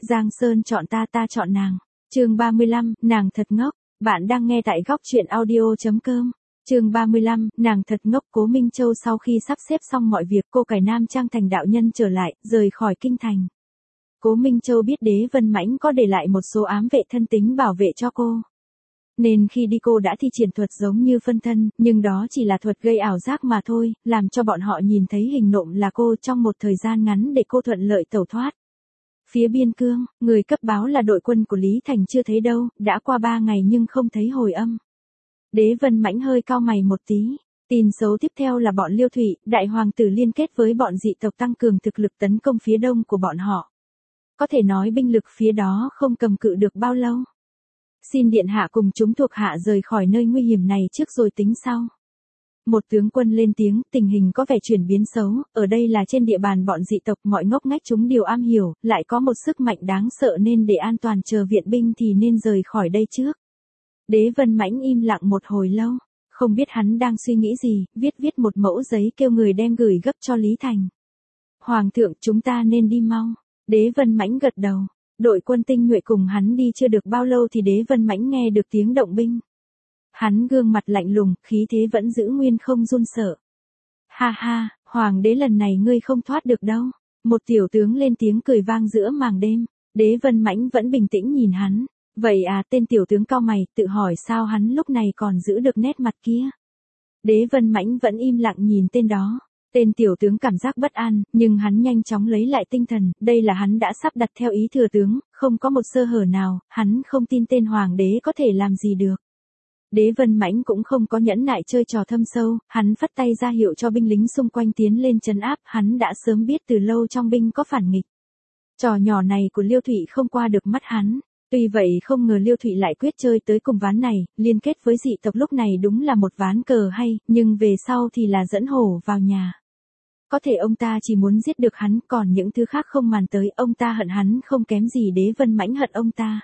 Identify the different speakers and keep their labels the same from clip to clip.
Speaker 1: Giang Sơn chọn ta, ta chọn nàng. Chương 35, nàng thật ngốc. Bạn đang nghe tại góc truyện audio.com. Chương 35, nàng thật ngốc. Cố Minh Châu sau khi sắp xếp xong mọi việc, cô cải nam trang thành đạo nhân trở lại, rời khỏi kinh thành. Cố Minh Châu biết Đế Vân Mãnh có để lại một số ám vệ thân tín bảo vệ cho cô. Nên khi đi cô đã thi triển thuật giống như phân thân, nhưng đó chỉ là thuật gây ảo giác mà thôi, làm cho bọn họ nhìn thấy hình nộm là cô trong một thời gian ngắn để cô thuận lợi tẩu thoát. Phía biên cương, người cấp báo là đội quân của Lý Thành chưa thấy đâu, đã qua 3 ngày nhưng không thấy hồi âm. Đế Vân Mãnh hơi cau mày một tí. Tin xấu tiếp theo là bọn Liêu Thụy, đại hoàng tử liên kết với bọn dị tộc tăng cường thực lực tấn công phía đông của bọn họ. Có thể nói binh lực phía đó không cầm cự được bao lâu. Xin điện hạ cùng chúng thuộc hạ rời khỏi nơi nguy hiểm này trước rồi tính sau. Một tướng quân lên tiếng, tình hình có vẻ chuyển biến xấu, ở đây là trên địa bàn bọn dị tộc, mọi ngóc ngách chúng đều am hiểu, lại có một sức mạnh đáng sợ nên để an toàn chờ viện binh thì nên rời khỏi đây trước. Đế Vân Mãnh im lặng một hồi lâu, không biết hắn đang suy nghĩ gì, viết một mẫu giấy kêu người đem gửi gấp cho Lý Thành. Hoàng thượng, chúng ta nên đi mau. Đế Vân Mãnh gật đầu. Đội quân tinh nhuệ cùng hắn đi chưa được bao lâu thì Đế Vân Mãnh nghe được tiếng động binh. Hắn gương mặt lạnh lùng, khí thế vẫn giữ nguyên không run sợ. Ha ha, hoàng đế lần này ngươi không thoát được đâu. Một tiểu tướng lên tiếng cười vang giữa màng đêm. Đế Vân Mãnh vẫn bình tĩnh nhìn hắn. Vậy à, tên tiểu tướng cau mày, tự hỏi sao hắn lúc này còn giữ được nét mặt kia. Đế Vân Mãnh vẫn im lặng nhìn tên đó. Tên tiểu tướng cảm giác bất an, nhưng hắn nhanh chóng lấy lại tinh thần, đây là hắn đã sắp đặt theo ý thừa tướng, không có một sơ hở nào, hắn không tin tên hoàng đế có thể làm gì được. Đế Vân Mãnh cũng không có nhẫn nại chơi trò thâm sâu, hắn phất tay ra hiệu cho binh lính xung quanh tiến lên trấn áp, hắn đã sớm biết từ lâu trong binh có phản nghịch. Trò nhỏ này của Liêu Thụy không qua được mắt hắn. Tuy vậy không ngờ Liêu Thụy lại quyết chơi tới cùng ván này, liên kết với dị tộc lúc này đúng là một ván cờ hay, nhưng về sau thì là dẫn hổ vào nhà. Có thể ông ta chỉ muốn giết được hắn, còn những thứ khác không màn tới, ông ta hận hắn không kém gì Đế Vân Mãnh hận ông ta.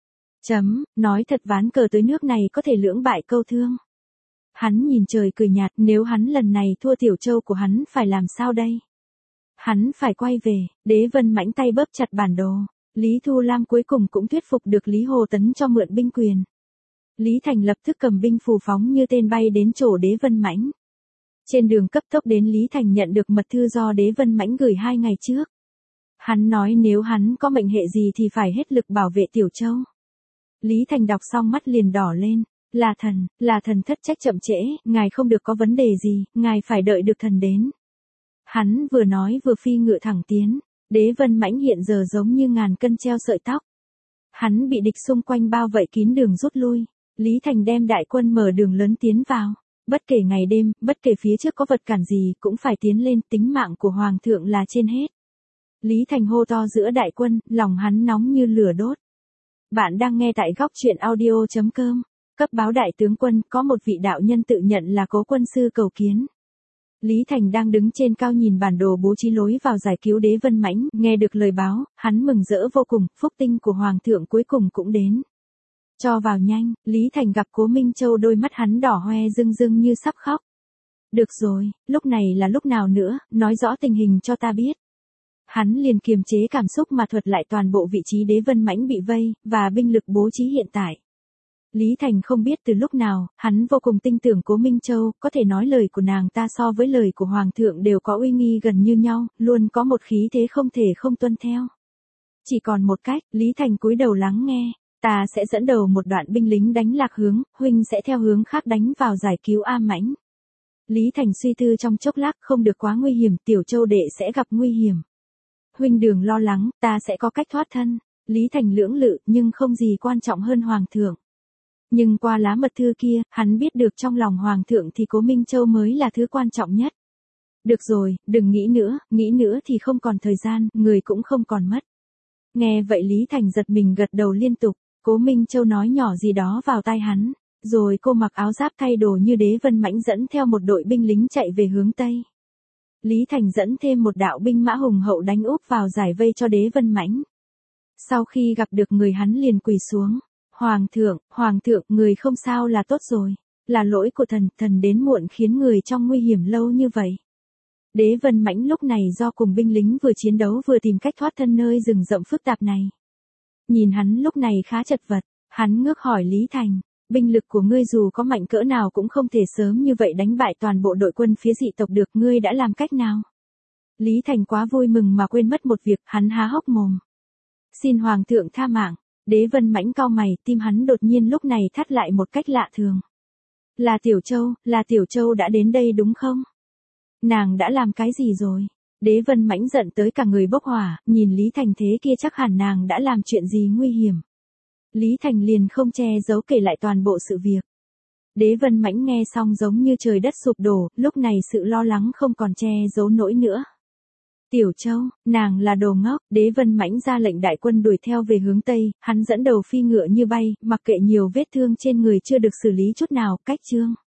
Speaker 1: Nói thật ván cờ tới nước này có thể lưỡng bại câu thương. Hắn nhìn trời cười nhạt, nếu hắn lần này thua Tiểu Châu của hắn phải làm sao đây? Hắn phải quay về. Đế Vân Mãnh tay bóp chặt bản đồ. Lý Thu Lam cuối cùng cũng thuyết phục được Lý Hồ Tấn cho mượn binh quyền. Lý Thành lập tức cầm binh phù phóng như tên bay đến chỗ Đế Vân Mãnh. Trên đường cấp tốc đến Lý Thành nhận được mật thư do Đế Vân Mãnh gửi 2 ngày trước. Hắn nói nếu hắn có mệnh hệ gì thì phải hết lực bảo vệ Tiểu Châu. Lý Thành đọc xong mắt liền đỏ lên. Là thần thất trách chậm trễ, ngài không được có vấn đề gì, ngài phải đợi được thần đến. Hắn vừa nói vừa phi ngựa thẳng tiến. Đế Vân Mãnh hiện giờ giống như ngàn cân treo sợi tóc. Hắn bị địch xung quanh bao vây kín đường rút lui. Lý Thành đem đại quân mở đường lớn tiến vào. Bất kể ngày đêm, bất kể phía trước có vật cản gì cũng phải tiến lên, tính mạng của hoàng thượng là trên hết. Lý Thành hô to giữa đại quân, lòng hắn nóng như lửa đốt. Bạn đang nghe tại góc truyện audio.com. Cấp báo đại tướng quân, có một vị đạo nhân tự nhận là Cố quân sư cầu kiến. Lý Thành đang đứng trên cao nhìn bản đồ bố trí lối vào giải cứu Đế Vân Mãnh, nghe được lời báo, hắn mừng rỡ vô cùng, phúc tinh của hoàng thượng cuối cùng cũng đến. Cho vào nhanh, Lý Thành gặp Cố Minh Châu, đôi mắt hắn đỏ hoe rưng rưng như sắp khóc. Được rồi, lúc này là lúc nào nữa, nói rõ tình hình cho ta biết. Hắn liền kiềm chế cảm xúc mà thuật lại toàn bộ vị trí Đế Vân Mãnh bị vây, và binh lực bố trí hiện tại. Lý Thành không biết từ lúc nào, hắn vô cùng tin tưởng Cố Minh Châu, có thể nói lời của nàng ta so với lời của Hoàng thượng đều có uy nghi gần như nhau, luôn có một khí thế không thể không tuân theo. Chỉ còn một cách, Lý Thành cúi đầu lắng nghe, ta sẽ dẫn đầu một đoạn binh lính đánh lạc hướng, huynh sẽ theo hướng khác đánh vào giải cứu A Mãnh. Lý Thành suy tư trong chốc lát, không được quá nguy hiểm, Tiểu Châu đệ sẽ gặp nguy hiểm. Huynh đừng lo lắng, ta sẽ có cách thoát thân. Lý Thành lưỡng lự, nhưng không gì quan trọng hơn Hoàng thượng. Nhưng qua lá mật thư kia, hắn biết được trong lòng Hoàng thượng thì Cố Minh Châu mới là thứ quan trọng nhất. Được rồi, đừng nghĩ nữa thì không còn thời gian, người cũng không còn mất. Nghe vậy Lý Thành giật mình gật đầu liên tục, Cố Minh Châu nói nhỏ gì đó vào tai hắn, rồi cô mặc áo giáp thay đồ như Đế Vân Mãnh dẫn theo một đội binh lính chạy về hướng Tây. Lý Thành dẫn thêm một đạo binh mã hùng hậu đánh úp vào giải vây cho Đế Vân Mãnh. Sau khi gặp được người hắn liền quỳ xuống. Hoàng thượng, người không sao là tốt rồi. Là lỗi của thần đến muộn khiến người trong nguy hiểm lâu như vậy. Đế Vân Mãnh lúc này do cùng binh lính vừa chiến đấu vừa tìm cách thoát thân nơi rừng rậm phức tạp này. Nhìn hắn lúc này khá chật vật, hắn ngước hỏi Lý Thành, binh lực của ngươi dù có mạnh cỡ nào cũng không thể sớm như vậy đánh bại toàn bộ đội quân phía dị tộc được, ngươi đã làm cách nào? Lý Thành quá vui mừng mà quên mất một việc, hắn há hốc mồm. Xin Hoàng thượng tha mạng. Đế Vân Mãnh cau mày, tim hắn đột nhiên lúc này thắt lại một cách lạ thường. Là Tiểu Châu đã đến đây đúng không? Nàng đã làm cái gì rồi? Đế Vân Mãnh giận tới cả người bốc hỏa, nhìn Lý Thành thế kia chắc hẳn nàng đã làm chuyện gì nguy hiểm. Lý Thành liền không che giấu kể lại toàn bộ sự việc. Đế Vân Mãnh nghe xong giống như trời đất sụp đổ, lúc này sự lo lắng không còn che giấu nổi nữa. Tiểu Châu, nàng là đồ ngốc. Đế Vân Mãnh ra lệnh đại quân đuổi theo về hướng Tây, hắn dẫn đầu phi ngựa như bay, mặc kệ nhiều vết thương trên người chưa được xử lý chút nào, cách chương.